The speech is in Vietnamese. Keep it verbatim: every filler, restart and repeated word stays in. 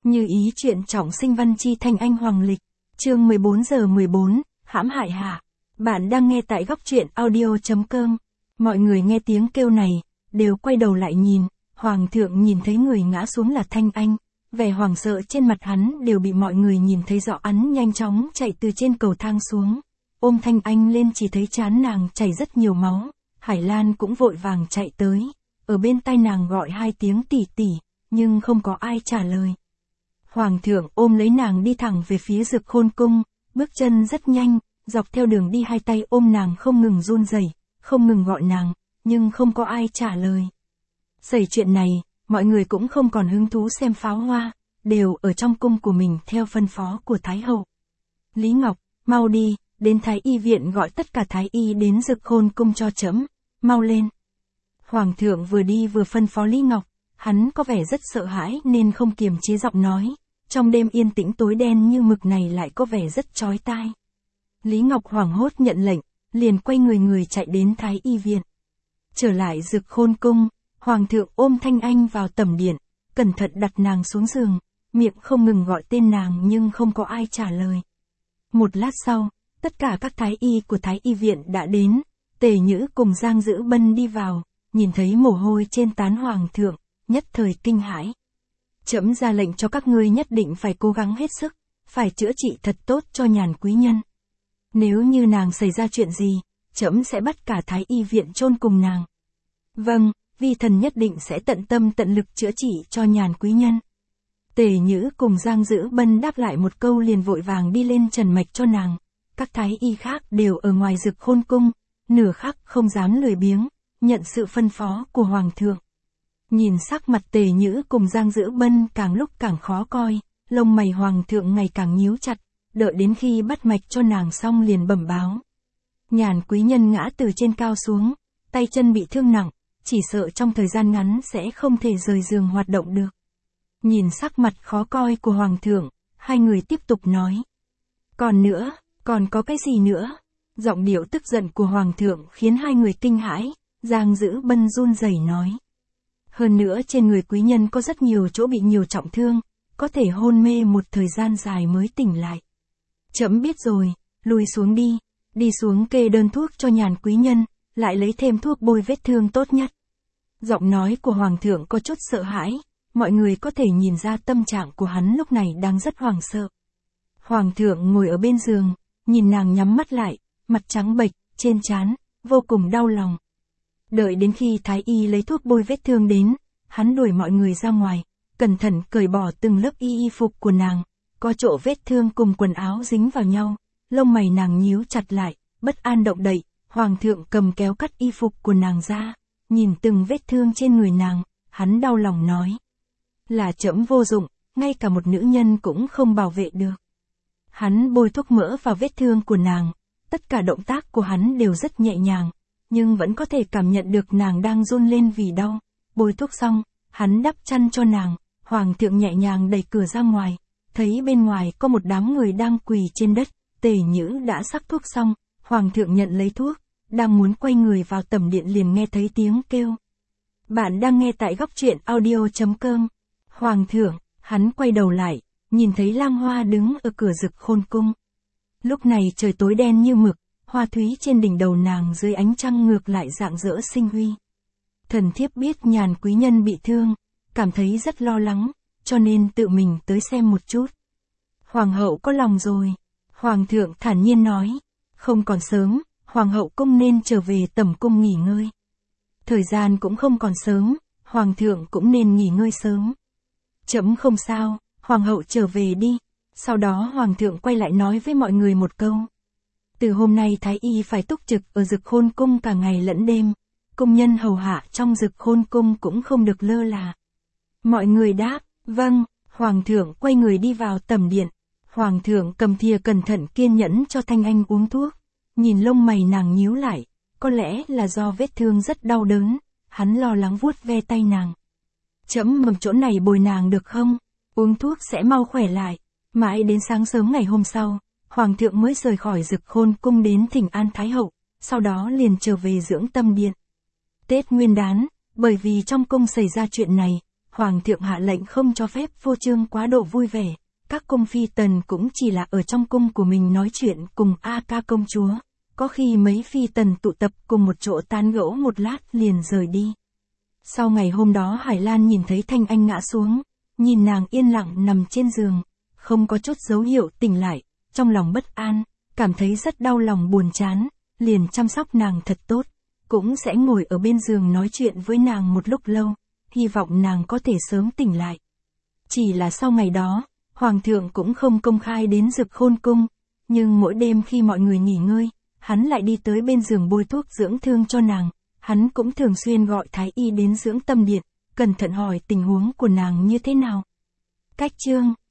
Như ý chuyện trọng sinh văn chi thanh anh hoàng lịch. Chương mười bốn giờ mười bốn, hãm hại hạ. Bạn đang nghe tại góc truyện audio.com. Mọi người nghe tiếng kêu này, đều quay đầu lại nhìn. Hoàng thượng nhìn thấy người ngã xuống là Thanh Anh. Vẻ hoảng sợ trên mặt hắn đều bị mọi người nhìn thấy rõ, hắn nhanh chóng chạy từ trên cầu thang xuống. Ôm Thanh Anh lên, chỉ thấy trán nàng chảy rất nhiều máu. Hải Lan cũng vội vàng chạy tới. Ở bên tai nàng gọi hai tiếng tỷ tỷ, nhưng không có ai trả lời. Hoàng thượng ôm lấy nàng đi thẳng về phía Dực Khôn cung, bước chân rất nhanh, dọc theo đường đi hai tay ôm nàng không ngừng run rẩy, không ngừng gọi nàng, nhưng không có ai trả lời. Xảy chuyện này, mọi người cũng không còn hứng thú xem pháo hoa, đều ở trong cung của mình theo phân phó của Thái hậu. Lý Ngọc, mau đi, đến Thái y viện gọi tất cả Thái y đến Dực Khôn cung cho trẫm, mau lên. Hoàng thượng vừa đi vừa phân phó Lý Ngọc. Hắn có vẻ rất sợ hãi nên không kiềm chế giọng nói, trong đêm yên tĩnh tối đen như mực này lại có vẻ rất chói tai. Lý Ngọc hoảng hốt nhận lệnh, liền quay người người chạy đến Thái y viện. Trở lại Dực Khôn cung, Hoàng thượng ôm Thanh Anh vào tẩm điện, cẩn thận đặt nàng xuống giường, miệng không ngừng gọi tên nàng nhưng không có ai trả lời. Một lát sau, tất cả các Thái y của Thái y viện đã đến, Tề Nhữ cùng Giang Dữ Bân đi vào, nhìn thấy mồ hôi trên trán Hoàng thượng, nhất thời kinh hãi. Trẫm ra lệnh cho các ngươi nhất định phải cố gắng hết sức, phải chữa trị thật tốt cho Nhàn quý nhân. Nếu như nàng xảy ra chuyện gì, trẫm sẽ bắt cả Thái y viện chôn cùng nàng. Vâng, vi thần nhất định sẽ tận tâm tận lực chữa trị cho Nhàn quý nhân. Tề Nhữ cùng Giang Dữ Bân đáp lại một câu liền vội vàng đi lên trần mạch cho nàng. Các Thái y khác đều ở ngoài Dực Khôn cung, nửa khắc không dám lười biếng, nhận sự phân phó của Hoàng thượng. Nhìn sắc mặt Tề Nhữ cùng Giang Dữ Bân càng lúc càng khó coi, lông mày Hoàng thượng ngày càng nhíu chặt, đợi đến khi bắt mạch cho nàng xong liền bẩm báo. Nhàn quý nhân ngã từ trên cao xuống, tay chân bị thương nặng, chỉ sợ trong thời gian ngắn sẽ không thể rời giường hoạt động được. Nhìn sắc mặt khó coi của Hoàng thượng, hai người tiếp tục nói. Còn nữa, còn có cái gì nữa? Giọng điệu tức giận của Hoàng thượng khiến hai người kinh hãi, Giang Dữ Bân run rẩy nói. Hơn nữa trên người quý nhân có rất nhiều chỗ bị nhiều trọng thương, có thể hôn mê một thời gian dài mới tỉnh lại. Trẫm biết rồi, lùi xuống đi, đi xuống kê đơn thuốc cho Nhàn quý nhân, lại lấy thêm thuốc bôi vết thương tốt nhất. Giọng nói của Hoàng thượng có chút sợ hãi, mọi người có thể nhìn ra tâm trạng của hắn lúc này đang rất hoảng sợ. Hoàng thượng ngồi ở bên giường, nhìn nàng nhắm mắt lại, mặt trắng bệch, trên trán, vô cùng đau lòng. Đợi đến khi Thái y lấy thuốc bôi vết thương đến, hắn đuổi mọi người ra ngoài, cẩn thận cởi bỏ từng lớp y y phục của nàng, có chỗ vết thương cùng quần áo dính vào nhau, lông mày nàng nhíu chặt lại, bất an động đậy. Hoàng thượng cầm kéo cắt y phục của nàng ra, nhìn từng vết thương trên người nàng, hắn đau lòng nói. Là trẫm vô dụng, ngay cả một nữ nhân cũng không bảo vệ được. Hắn bôi thuốc mỡ vào vết thương của nàng, tất cả động tác của hắn đều rất nhẹ nhàng, nhưng vẫn có thể cảm nhận được nàng đang run lên vì đau. Bôi thuốc xong, hắn đắp chăn cho nàng, Hoàng thượng nhẹ nhàng đẩy cửa ra ngoài, thấy bên ngoài có một đám người đang quỳ trên đất. Tề Nhữ đã sắc thuốc xong, Hoàng thượng nhận lấy thuốc, đang muốn quay người vào tẩm điện liền nghe thấy tiếng kêu. Bạn đang nghe tại góc truyện audio.com. Hoàng thượng, hắn quay đầu lại, nhìn thấy Lang Hoa đứng ở cửa Dực Khôn cung. Lúc này trời tối đen như mực, hoa thúy trên đỉnh đầu nàng dưới ánh trăng ngược lại rạng rỡ sinh huy. Thần thiếp biết Nhàn quý nhân bị thương, cảm thấy rất lo lắng, cho nên tự mình tới xem một chút. Hoàng hậu có lòng rồi. Hoàng thượng thản nhiên nói. Không còn sớm, Hoàng hậu cung nên trở về tẩm cung nghỉ ngơi. Thời gian cũng không còn sớm, Hoàng thượng cũng nên nghỉ ngơi sớm. Trẫm không sao, Hoàng hậu trở về đi. Sau đó Hoàng thượng quay lại nói với mọi người một câu. Từ hôm nay Thái y phải túc trực ở Dực Khôn cung cả ngày lẫn đêm. Cung nhân hầu hạ trong Dực Khôn cung cũng không được lơ là. Mọi người đáp, vâng. Hoàng thượng quay người đi vào tẩm điện. Hoàng thượng cầm thìa cẩn thận kiên nhẫn cho Thanh Anh uống thuốc. Nhìn lông mày nàng nhíu lại, có lẽ là do vết thương rất đau đớn, hắn lo lắng vuốt ve tay nàng. Trẫm mầm chỗ này bồi nàng được không? Uống thuốc sẽ mau khỏe lại. Mãi đến sáng sớm ngày hôm sau, Hoàng thượng mới rời khỏi Dực Khôn cung đến thỉnh an Thái hậu, sau đó liền trở về dưỡng tâm điện. Tết Nguyên đán, bởi vì trong cung xảy ra chuyện này, Hoàng thượng hạ lệnh không cho phép phô trương quá độ vui vẻ, các cung phi tần cũng chỉ là ở trong cung của mình nói chuyện cùng A Ca công chúa, có khi mấy phi tần tụ tập cùng một chỗ tán gẫu một lát liền rời đi. Sau ngày hôm đó Hải Lan nhìn thấy Thanh Anh ngã xuống, nhìn nàng yên lặng nằm trên giường, không có chút dấu hiệu tỉnh lại, trong lòng bất an, cảm thấy rất đau lòng buồn chán, liền chăm sóc nàng thật tốt, cũng sẽ ngồi ở bên giường nói chuyện với nàng một lúc lâu, hy vọng nàng có thể sớm tỉnh lại. Chỉ là sau ngày đó, Hoàng thượng cũng không công khai đến Dực Khôn cung, nhưng mỗi đêm khi mọi người nghỉ ngơi, hắn lại đi tới bên giường bôi thuốc dưỡng thương cho nàng, hắn cũng thường xuyên gọi thái y đến dưỡng tâm điện, cẩn thận hỏi tình huống của nàng như thế nào. Cách chương